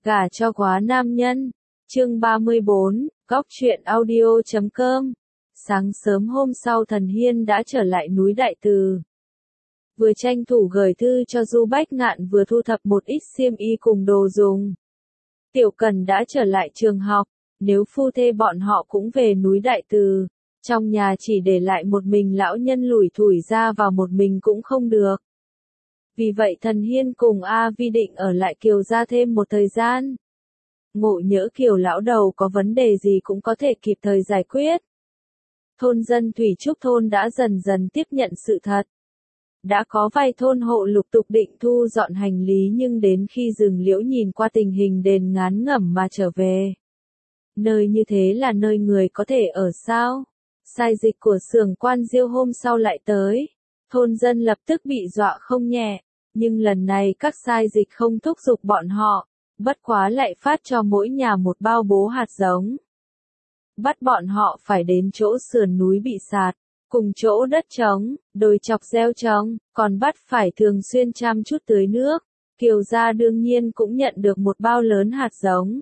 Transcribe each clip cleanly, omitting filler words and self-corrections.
Gả cho quá nam nhân. Chương 34, Góc truyện audio.com. Sáng sớm hôm sau Thần Hiên đã trở lại núi Đại Từ. Vừa tranh thủ gửi thư cho Du Bách Ngạn vừa thu thập một ít xiêm y cùng đồ dùng. Tiểu Cần đã trở lại trường học, nếu phu thê bọn họ cũng về núi Đại Từ, trong nhà chỉ để lại một mình lão nhân lủi thủi ra vào một mình cũng không được. Vì vậy Thần Hiên cùng A Vi định ở lại Kiều gia thêm một thời gian. Ngộ nhỡ Kiều lão đầu có vấn đề gì cũng có thể kịp thời giải quyết. Thôn dân Thủy Trúc thôn đã dần dần tiếp nhận sự thật. Đã có vài thôn hộ lục tục định thu dọn hành lý nhưng đến khi dừng liễu nhìn qua tình hình đền ngán ngẩm mà trở về. Nơi như thế là nơi người có thể ở sao? Sai dịch của xưởng Quan Diêu hôm sau lại tới. Thôn dân lập tức bị dọa không nhẹ, nhưng lần này các sai dịch không thúc giục bọn họ, bất quá lại phát cho mỗi nhà một bao bố hạt giống. Bắt bọn họ phải đến chỗ sườn núi bị sạt, cùng chỗ đất trống, đồi chọc gieo trồng, còn bắt phải thường xuyên chăm chút tưới nước. Kiều gia đương nhiên cũng nhận được một bao lớn hạt giống.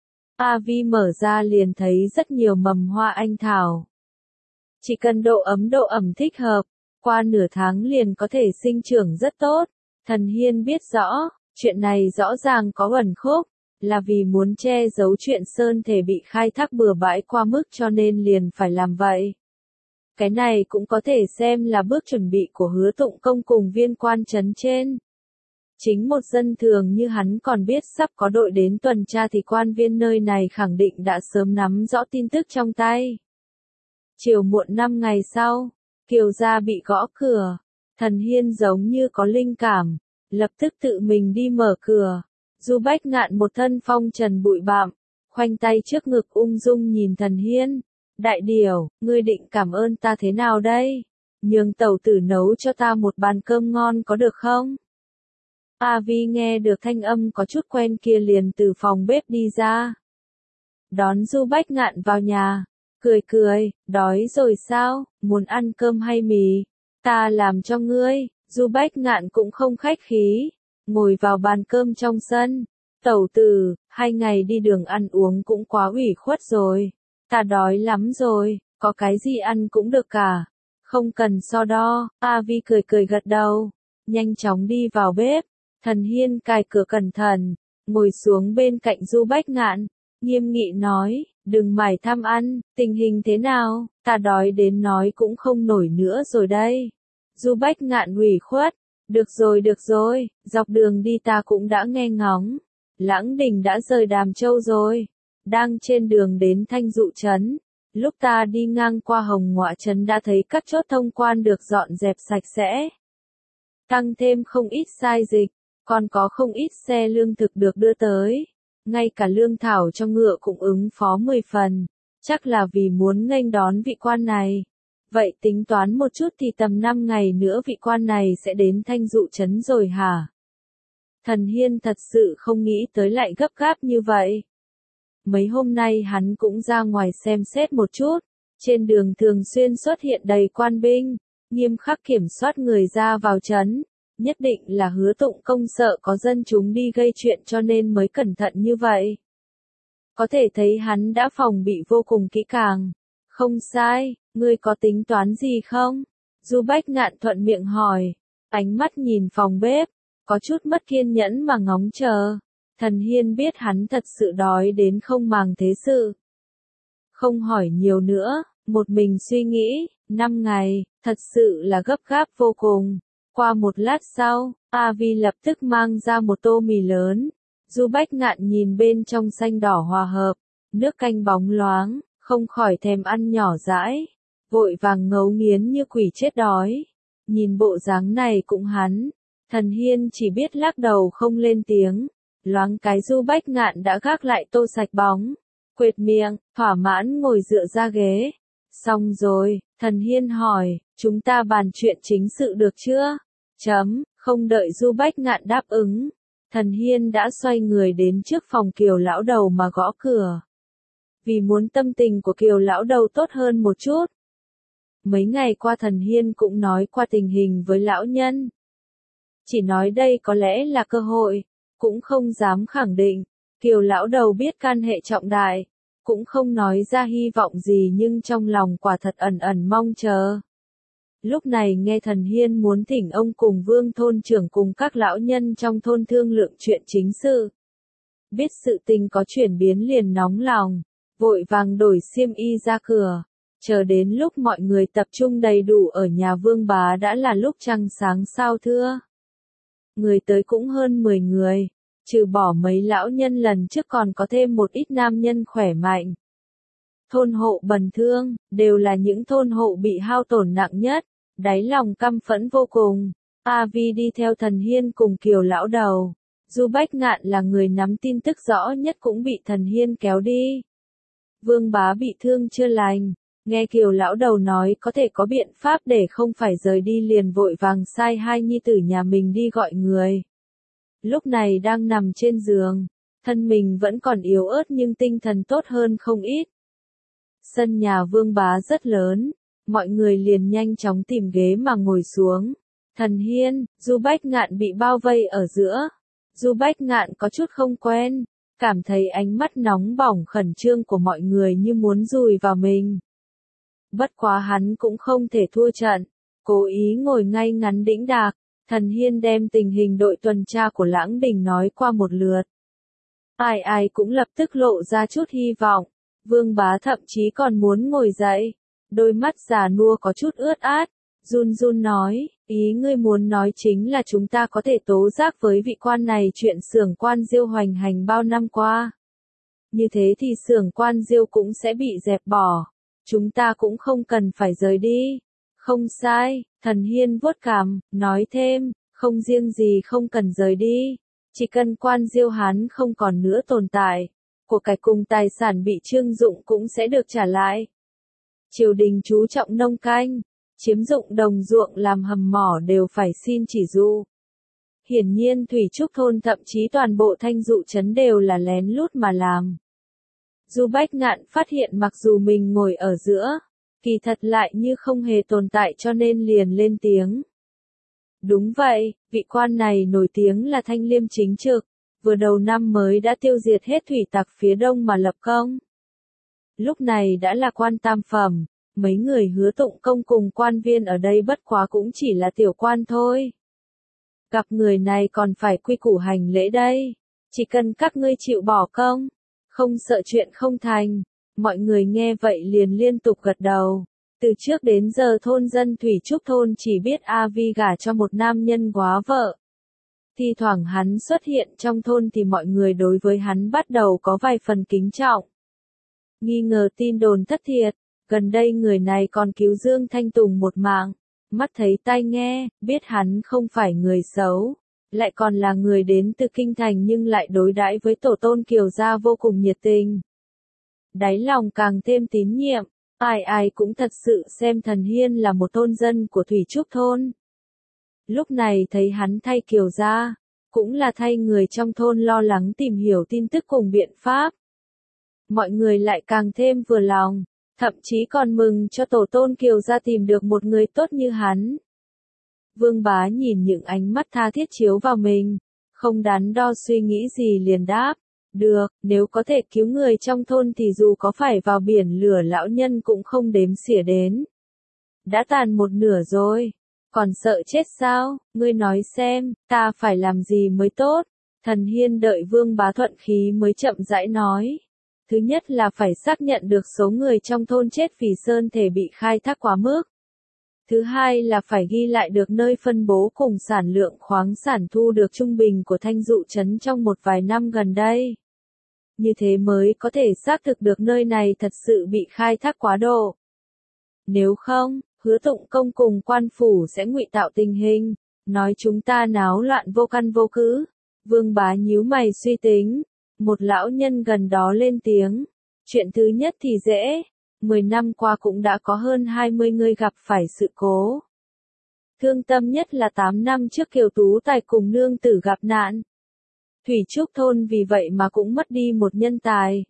A Vi mở ra liền thấy rất nhiều mầm hoa anh thảo. Chỉ cần độ ẩm thích hợp, qua nửa tháng liền có thể sinh trưởng rất tốt. Thần Hiên biết rõ, chuyện này rõ ràng có ẩn khúc, là vì muốn che giấu chuyện sơn thể bị khai thác bừa bãi qua mức cho nên liền phải làm vậy. Cái này cũng có thể xem là bước chuẩn bị của Hứa Tụng Công cùng viên quan trấn trên. Chính một dân thường như hắn còn biết sắp có đội đến tuần tra thì quan viên nơi này khẳng định đã sớm nắm rõ tin tức trong tay. Chiều muộn 5 ngày sau, Kiều gia bị gõ cửa. Thần Hiên giống như có linh cảm, lập tức tự mình đi mở cửa. Du Bách Ngạn một thân phong trần bụi bặm, khoanh tay trước ngực ung dung nhìn Thần Hiên. Đại điều, ngươi định cảm ơn ta thế nào đây? Nhường tẩu tử nấu cho ta một bàn cơm ngon có được không? A Vi nghe được thanh âm có chút quen kia liền từ phòng bếp đi ra. Đón Du Bách Ngạn vào nhà, cười, đói rồi sao, muốn ăn cơm hay mì? Ta làm cho ngươi. Du Bách Ngạn cũng không khách khí, ngồi vào bàn cơm trong sân. Tẩu tử, 2 ngày đi đường ăn uống cũng quá ủy khuất rồi. Ta đói lắm rồi, có cái gì ăn cũng được cả. Không cần so đo. A Vi cười gật đầu, nhanh chóng đi vào bếp. Thần Hiên cài cửa cẩn thận, ngồi xuống bên cạnh Du Bách Ngạn, nghiêm nghị nói, đừng mải tham ăn, tình hình thế nào, ta đói đến nói cũng không nổi nữa rồi đây. Du Bách Ngạn ủy khuất, được rồi, dọc đường đi ta cũng đã nghe ngóng. Lãng Đình đã rời Đàm Châu rồi, đang trên đường đến Thanh Dụ Trấn. Lúc ta đi ngang qua Hồng Ngọa Trấn đã thấy các chốt thông quan được dọn dẹp sạch sẽ. Tăng thêm không ít sai dịch, còn có không ít xe lương thực được đưa tới. Ngay cả lương thảo cho ngựa cũng ứng phó 10 phần, chắc là vì muốn nghênh đón vị quan này. Vậy tính toán một chút thì tầm 5 ngày nữa vị quan này sẽ đến Thanh Dụ Trấn rồi hả? Thần Hiên thật sự không nghĩ tới lại gấp gáp như vậy. Mấy hôm nay hắn cũng ra ngoài xem xét một chút, trên đường thường xuyên xuất hiện đầy quan binh, nghiêm khắc kiểm soát người ra vào trấn, nhất định là Hứa Tụng Công sợ có dân chúng đi gây chuyện cho nên mới cẩn thận như vậy. Có thể thấy hắn đã phòng bị vô cùng kỹ càng. Không sai, ngươi có tính toán gì không? Du Bách Ngạn thuận miệng hỏi, ánh mắt nhìn phòng bếp, có chút mất kiên nhẫn mà ngóng chờ. Thần Hiên biết hắn thật sự đói đến không màng thế sự. Không hỏi nhiều nữa, một mình suy nghĩ, 5 ngày, thật sự là gấp gáp vô cùng. Qua một lát sau, A Vi lập tức mang ra một tô mì lớn. Du Bách Ngạn nhìn bên trong xanh đỏ hòa hợp, nước canh bóng loáng, không khỏi thèm ăn nhỏ dãi, vội vàng ngấu nghiến như quỷ chết đói. Nhìn bộ dáng này cũng hắn, Thần Hiên chỉ biết lắc đầu không lên tiếng. Loáng cái Du Bách Ngạn đã gác lại tô sạch bóng, quệt miệng, thỏa mãn ngồi dựa ra ghế. Xong rồi, Thần Hiên hỏi, chúng ta bàn chuyện chính sự được chưa? Không đợi Du Bách Ngạn đáp ứng, Thần Hiên đã xoay người đến trước phòng Kiều lão đầu mà gõ cửa. Vì muốn tâm tình của Kiều lão đầu tốt hơn một chút. Mấy ngày qua Thần Hiên cũng nói qua tình hình với lão nhân. Chỉ nói đây có lẽ là cơ hội, cũng không dám khẳng định. Kiều lão đầu biết can hệ trọng đại, cũng không nói ra hy vọng gì nhưng trong lòng quả thật ẩn ẩn mong chờ. Lúc này nghe Thần Hiên muốn thỉnh ông cùng Vương thôn trưởng cùng các lão nhân trong thôn thương lượng chuyện chính sự. Biết sự tình có chuyển biến liền nóng lòng, vội vàng đổi xiêm y ra cửa. Chờ đến lúc mọi người tập trung đầy đủ ở nhà Vương bá đã là lúc trăng sáng sao thưa. Người tới cũng hơn 10 người, trừ bỏ mấy lão nhân lần trước còn có thêm một ít nam nhân khỏe mạnh. Thôn hộ bần thương, đều là những thôn hộ bị hao tổn nặng nhất, đáy lòng căm phẫn vô cùng. A Vi đi theo Thần Hiên cùng Kiều lão đầu. Du Bách Ngạn là người nắm tin tức rõ nhất cũng bị Thần Hiên kéo đi. Vương bá bị thương chưa lành, nghe Kiều lão đầu nói có thể có biện pháp để không phải rời đi liền vội vàng sai hai nhi tử nhà mình đi gọi người. Lúc này đang nằm trên giường, thân mình vẫn còn yếu ớt nhưng tinh thần tốt hơn không ít. Sân nhà Vương bá rất lớn, mọi người liền nhanh chóng tìm ghế mà ngồi xuống. Thần Hiên, Du Bách Ngạn bị bao vây ở giữa. Du Bách Ngạn có chút không quen, cảm thấy ánh mắt nóng bỏng khẩn trương của mọi người như muốn dùi vào mình. Bất quá hắn cũng không thể thua trận, cố ý ngồi ngay ngắn đĩnh đạc. Thần Hiên đem tình hình đội tuần tra của Lãng Đình nói qua một lượt. Ai ai cũng lập tức lộ ra chút hy vọng. Vương bá thậm chí còn muốn ngồi dậy. Đôi mắt già nua có chút ướt át. Run run nói, ý ngươi muốn nói chính là chúng ta có thể tố giác với vị quan này chuyện xưởng quan Diêu hoành hành bao năm qua. Như thế thì xưởng quan Diêu cũng sẽ bị dẹp bỏ. Chúng ta cũng không cần phải rời đi. Không sai, Thần Hiên vuốt cằm, nói thêm, không riêng gì không cần rời đi. Chỉ cần quan Diêu Hán không còn nữa tồn tại, của cải cùng tài sản bị trương dụng cũng sẽ được trả lại. Triều đình chú trọng nông canh, chiếm dụng đồng ruộng làm hầm mỏ đều phải xin chỉ dụ. Hiển nhiên Thủy Trúc thôn thậm chí toàn bộ Thanh Dụ trấn đều là lén lút mà làm. Du Bách Ngạn phát hiện mặc dù mình ngồi ở giữa, kỳ thật lại như không hề tồn tại cho nên liền lên tiếng. Đúng vậy, vị quan này nổi tiếng là thanh liêm chính trực, vừa đầu năm mới đã tiêu diệt hết thủy tặc phía đông mà lập công. Lúc này đã là quan tam phẩm, mấy người Hứa Tụng Công cùng quan viên ở đây bất quá cũng chỉ là tiểu quan thôi. Gặp người này còn phải quy củ hành lễ đây, chỉ cần các ngươi chịu bỏ công, không sợ chuyện không thành. Mọi người nghe vậy liền liên tục gật đầu. Từ trước đến giờ thôn dân Thủy Trúc thôn chỉ biết A Vi gả cho một nam nhân góa vợ. Thi thoảng hắn xuất hiện trong thôn thì mọi người đối với hắn bắt đầu có vài phần kính trọng. Nghi ngờ tin đồn thất thiệt, gần đây người này còn cứu Dương Thanh Tùng một mạng. Mắt thấy tai nghe, biết hắn không phải người xấu, lại còn là người đến từ kinh thành nhưng lại đối đãi với tổ tôn Kiều gia vô cùng nhiệt tình. Đáy lòng càng thêm tín nhiệm, ai ai cũng thật sự xem Thần Hiên là một thôn dân của Thủy Trúc thôn. Lúc này thấy hắn thay Kiều gia, cũng là thay người trong thôn lo lắng tìm hiểu tin tức cùng biện pháp. Mọi người lại càng thêm vừa lòng, thậm chí còn mừng cho tổ tôn Kiều gia tìm được một người tốt như hắn. Vương bá nhìn những ánh mắt tha thiết chiếu vào mình, không đắn đo suy nghĩ gì liền đáp. Được, nếu có thể cứu người trong thôn thì dù có phải vào biển lửa lão nhân cũng không đếm xỉa đến. Đã tàn một nửa rồi, còn sợ chết sao, ngươi nói xem, ta phải làm gì mới tốt. Thần Hiên đợi Vương bá thuận khí mới chậm rãi nói. Thứ nhất là phải xác nhận được số người trong thôn chết vì sơn thể bị khai thác quá mức. Thứ hai là phải ghi lại được nơi phân bố cùng sản lượng khoáng sản thu được trung bình của Thanh Dụ trấn trong một vài năm gần đây. Như thế mới có thể xác thực được nơi này thật sự bị khai thác quá độ. Nếu không, Hứa Tụng Công cùng quan phủ sẽ ngụy tạo tình hình, nói chúng ta náo loạn vô căn vô cứ. Vương bá nhíu mày suy tính, một lão nhân gần đó lên tiếng. Chuyện thứ nhất thì dễ. 10 năm qua cũng đã có hơn 20 người gặp phải sự cố. Thương tâm nhất là 8 năm trước Kiều Tú Tài cùng nương tử gặp nạn. Thủy Trúc thôn vì vậy mà cũng mất đi một nhân tài.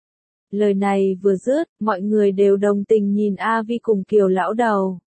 Lời này vừa dứt, mọi người đều đồng tình nhìn A Vi cùng Kiều lão đầu.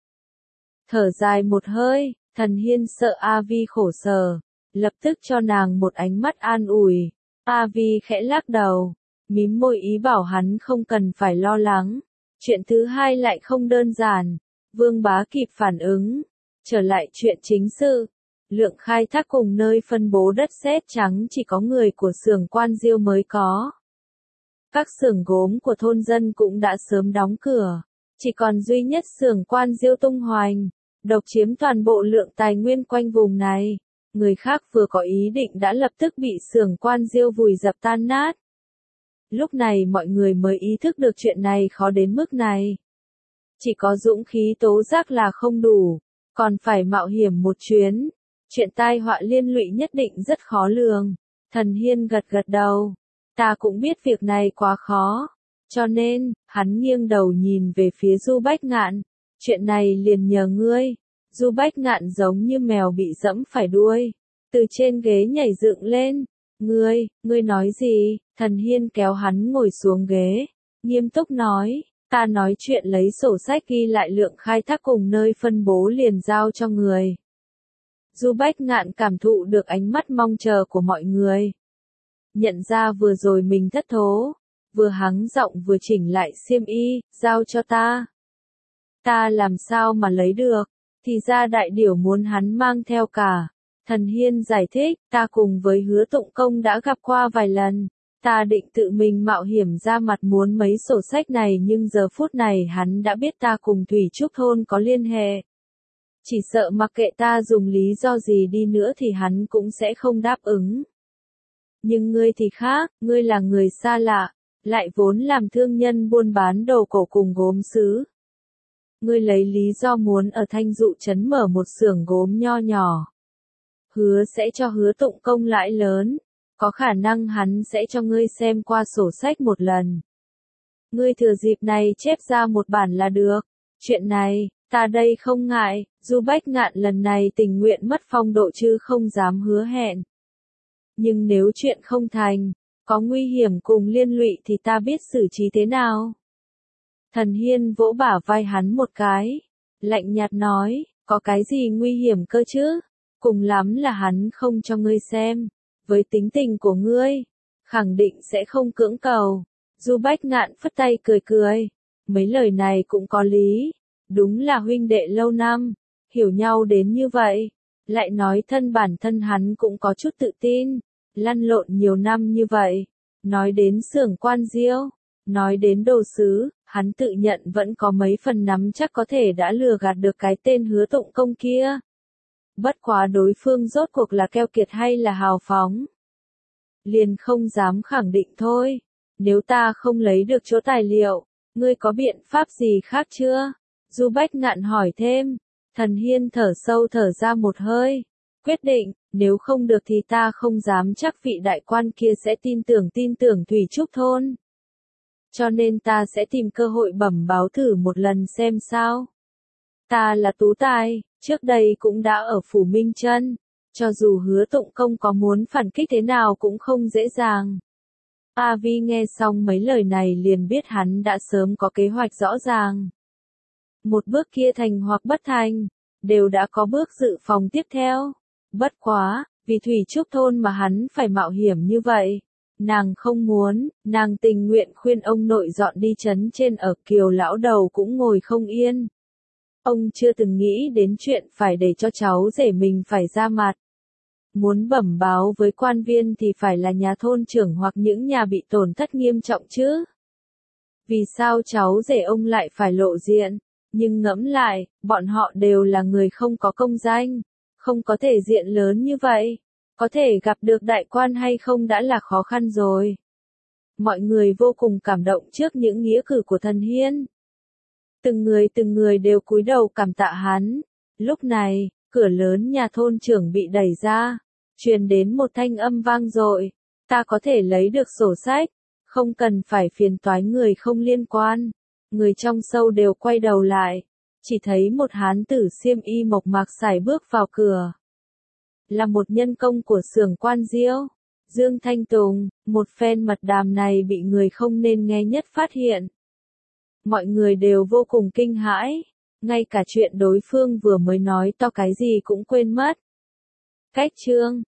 Thở dài một hơi, Thần Hiên sợ A Vi khổ sở, lập tức cho nàng một ánh mắt an ủi. A Vi khẽ lắc đầu, mím môi ý bảo hắn không cần phải lo lắng. Chuyện thứ hai lại không đơn giản. Vương Bá kịp phản ứng. Trở lại chuyện chính sự. Lượng khai thác cùng nơi phân bố đất sét trắng chỉ có người của xưởng Quan Diêu mới có. Các xưởng gốm của thôn dân cũng đã sớm đóng cửa. Chỉ còn duy nhất xưởng Quan Diêu tung hoành, độc chiếm toàn bộ lượng tài nguyên quanh vùng này. Người khác vừa có ý định đã lập tức bị xưởng Quan Diêu vùi dập tan nát. Lúc này mọi người mới ý thức được chuyện này khó đến mức này. Chỉ có dũng khí tố giác là không đủ, còn phải mạo hiểm một chuyến. Chuyện tai họa liên lụy nhất định rất khó lường. Thần Hiên gật gật đầu. Ta cũng biết việc này quá khó. Cho nên, hắn nghiêng đầu nhìn về phía Du Bách Ngạn. Chuyện này liền nhờ ngươi. Du Bách Ngạn giống như mèo bị dẫm phải đuôi. Từ trên ghế nhảy dựng lên. Ngươi nói gì? Thần Hiên kéo hắn ngồi xuống ghế. Nghiêm túc nói. Ta nói chuyện lấy sổ sách ghi lại lượng khai thác cùng nơi phân bố liền giao cho người. Du Bách Ngạn cảm thụ được ánh mắt mong chờ của mọi người. Nhận ra vừa rồi mình thất thố. Vừa hắng giọng vừa chỉnh lại xiêm y, giao cho ta. Ta làm sao mà lấy được, thì ra đại điểu muốn hắn mang theo cả. Thần Hiên giải thích, ta cùng với Hứa Tụng Công đã gặp qua vài lần. Ta định tự mình mạo hiểm ra mặt muốn mấy sổ sách này nhưng giờ phút này hắn đã biết ta cùng Thủy Trúc Thôn có liên hệ. Chỉ sợ mặc kệ ta dùng lý do gì đi nữa thì hắn cũng sẽ không đáp ứng. Nhưng ngươi thì khác, ngươi là người xa lạ, lại vốn làm thương nhân buôn bán đồ cổ cùng gốm sứ. Ngươi lấy lý do muốn ở Thanh Dụ trấn mở một xưởng gốm nho nhỏ. Hứa sẽ cho Hứa Tụng Công lãi lớn, có khả năng hắn sẽ cho ngươi xem qua sổ sách một lần. Ngươi thừa dịp này chép ra một bản là được. Chuyện này, ta đây không ngại, Du Bách Ngạn lần này tình nguyện mất phong độ chứ không dám hứa hẹn. Nhưng nếu chuyện không thành, có nguy hiểm cùng liên lụy thì ta biết xử trí thế nào. Thần Hiên vỗ bả vai hắn một cái, lạnh nhạt nói, có cái gì nguy hiểm cơ chứ, cùng lắm là hắn không cho ngươi xem, với tính tình của ngươi, khẳng định sẽ không cưỡng cầu. Du Bách Ngạn phất tay cười cười, mấy lời này cũng có lý, đúng là huynh đệ lâu năm, hiểu nhau đến như vậy, lại nói bản thân hắn cũng có chút tự tin, lăn lộn nhiều năm như vậy, nói đến xưởng Quan Diêu, nói đến đồ sứ, hắn tự nhận vẫn có mấy phần nắm chắc có thể đã lừa gạt được cái tên Hứa Tụng Công kia. Bất quá đối phương rốt cuộc là keo kiệt hay là hào phóng. Liền không dám khẳng định thôi, nếu ta không lấy được chỗ tài liệu, ngươi có biện pháp gì khác chưa? Du Bách Ngạn hỏi thêm, Thần Hiên thở sâu thở ra một hơi, quyết định, nếu không được thì ta không dám chắc vị đại quan kia sẽ tin tưởng Thủy Trúc Thôn. Cho nên ta sẽ tìm cơ hội bẩm báo thử một lần xem sao. Ta là tú tài, trước đây cũng đã ở Phủ Minh Chân, cho dù Hứa Tụng Công có muốn phản kích thế nào cũng không dễ dàng. A Vi nghe xong mấy lời này liền biết hắn đã sớm có kế hoạch rõ ràng. Một bước kia thành hoặc bất thành, đều đã có bước dự phòng tiếp theo. Bất quá, vì Thủy Trúc Thôn mà hắn phải mạo hiểm như vậy. Nàng không muốn, nàng tình nguyện khuyên ông nội dọn đi trấn trên ở Kiều lão đầu cũng ngồi không yên. Ông chưa từng nghĩ đến chuyện phải để cho cháu rể mình phải ra mặt. Muốn bẩm báo với quan viên thì phải là nhà thôn trưởng hoặc những nhà bị tổn thất nghiêm trọng chứ. Vì sao cháu rể ông lại phải lộ diện? Nhưng ngẫm lại, bọn họ đều là người không có công danh, không có thể diện lớn như vậy. Có thể gặp được đại quan hay không đã là khó khăn rồi. Mọi người vô cùng cảm động trước những nghĩa cử của Thần Hiên. Từng người đều cúi đầu cảm tạ hắn. Lúc này, cửa lớn nhà thôn trưởng bị đẩy ra, truyền đến một thanh âm vang dội. Ta có thể lấy được sổ sách, không cần phải phiền toái người không liên quan. Người trong sâu đều quay đầu lại, chỉ thấy một hán tử xiêm y mộc mạc sải bước vào cửa. Là một nhân công của xưởng Quan Diêu, Dương Thanh Tùng. Một phen mật đàm này bị người không nên nghe nhất phát hiện. Mọi người đều vô cùng kinh hãi, ngay cả chuyện đối phương vừa mới nói to cái gì cũng quên mất. Cách chương